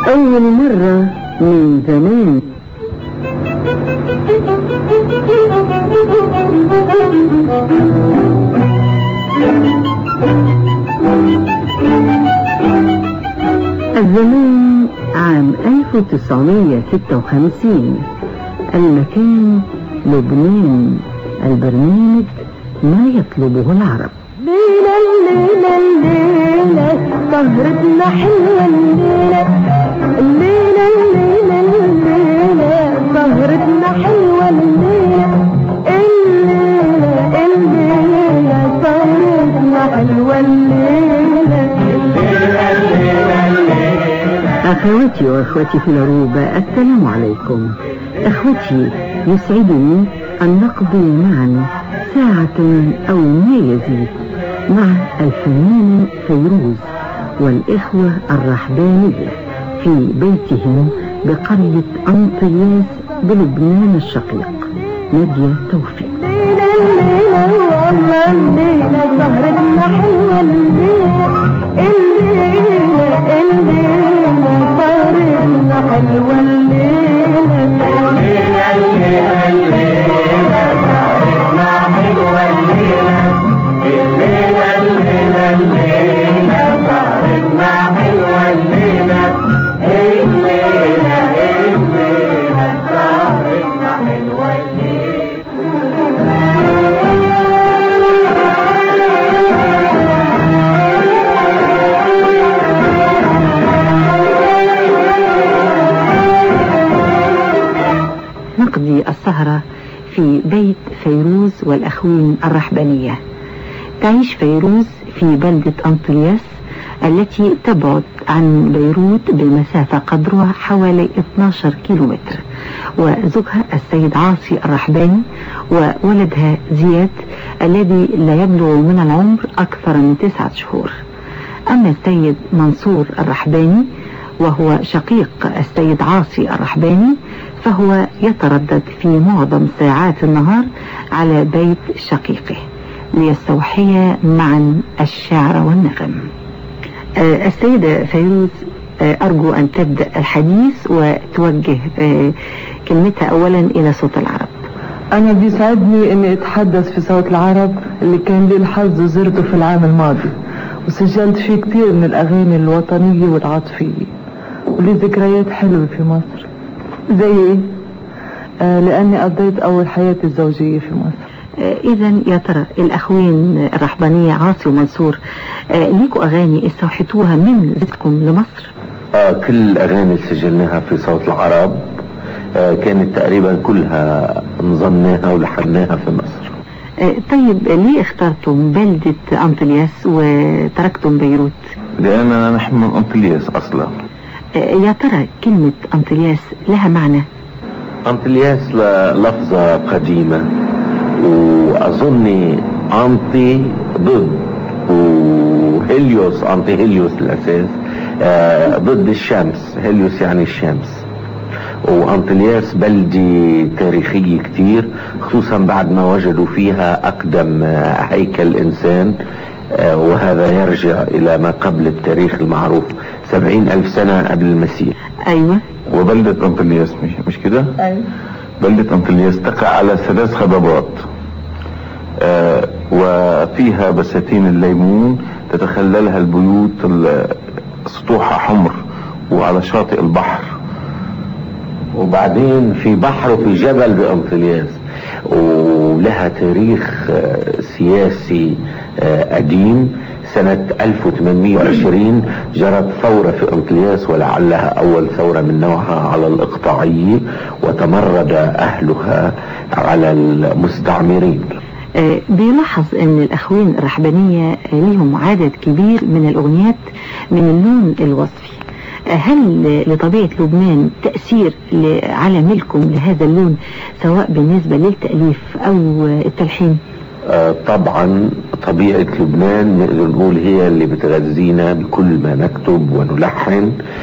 أول مرة من زمان. الزمان عام 1956. المكان لبنان. البرنامج ما يطلبه العرب. ليلة الليلة الليلة سهرتنا حلوة الليلة. الليلة الليلة الليلة سهرتنا حلوة الليلة. الليلة الليلة سهرتنا حلوة الليلة. أخواتي وأخواتي في العروبة، السلام عليكم. أخوتي، يسعدني أن نقضي معا ساعة أو ما يزيد مع الفنان فيروز والإخوة الرحبانية في بيتهم بقرية أنطياس بلبنان الشقيق. نادية توفيق. الليلة الليلة والله الليلة سهرتنا حلوة الليلة. الليلة الليلة سهرتنا حلوة الليلة. الليلة الليلة الليلة سهرتنا حلوة الليلة. الليلة الليلة الليلة سهرتنا حلوة الليلة. الليلة الليلة سهرتنا حلوة الليلة. نقضي السهرة في بيت فيروز والأخوين الرحبانية. تعيش فيروز في بلدة أنطلياس التي تبعد عن بيروت بمسافة قدرها حوالي 12 كيلومتر، وزوجها السيد عاصي الرحباني وولدها زياد الذي لا يبلغ من العمر أكثر من 9 شهور. أما السيد منصور الرحباني وهو شقيق السيد عاصي الرحباني فهو يتردد في معظم ساعات النهار على بيت شقيقه ليستوحي معا الشعر والنغم. السيدة فيروز، أرجو أن تبدأ الحديث وتوجه كلمتها أولا إلى صوت العرب. أنا بيسعدني أني أتحدث في صوت العرب اللي كان لي الحظ وزرته في العام الماضي، وسجلت فيه كتير من الأغاني الوطنية والعاطفية، ولي ذكريات حلوة في مصر. زي إيه؟ لأني قضيت أول حياتي الزوجية في مصر. إذا يا ترى الأخوين الرحبانية عاصي ومنصور ليكوا أغاني استوحيتوها من زيتكم لمصر؟ كل الأغاني اللي سجلناها في صوت العرب كانت تقريبا كلها نظمناها ولحناها في مصر. طيب ليه اخترتم بلدة أنطلياس وتركتم بيروت؟ لأننا نحن من أنطلياس أصلا. يا ترى كلمة أنطلياس لها معنى؟ أنطلياس لفظة قديمة، وأظني أنطي ضد، وهيليوس أنطي هيليوس الأساس ضد الشمس. هيليوس يعني الشمس. وأنطلياس بلدي تاريخية كتير، خصوصا بعد ما وجدوا فيها أقدم هيكل إنسان، وهذا يرجع إلى ما قبل التاريخ المعروف 70,000 سنة قبل المسيح. أيوة. وبلدة أنطلياس مش كده؟ أيوة. بلدة أنطلياس تقع على 3 خضبات، وفيها بساتين الليمون تتخللها البيوت سطوحها حمر، وعلى شاطئ البحر. وبعدين في بحر وفي جبل بأنطلياس، ولها تاريخ سياسي قديم. سنة 1820 جرت ثورة في أنطلياس، ولعلها أول ثورة من نوعها على الإقطاعية، وتمرد أهلها على المستعمرين. بيلاحظ أن الأخوين الرحبانية لهم عدد كبير من الأغنيات من اللون الوصفي. هل لطبيعة لبنان تأثير على ملكم لهذا اللون سواء بالنسبة للتأليف أو التلحين؟ طبعا طبيعة لبنان نقدر نقول هي اللي بتغذينا بكل ما نكتب ونلحن.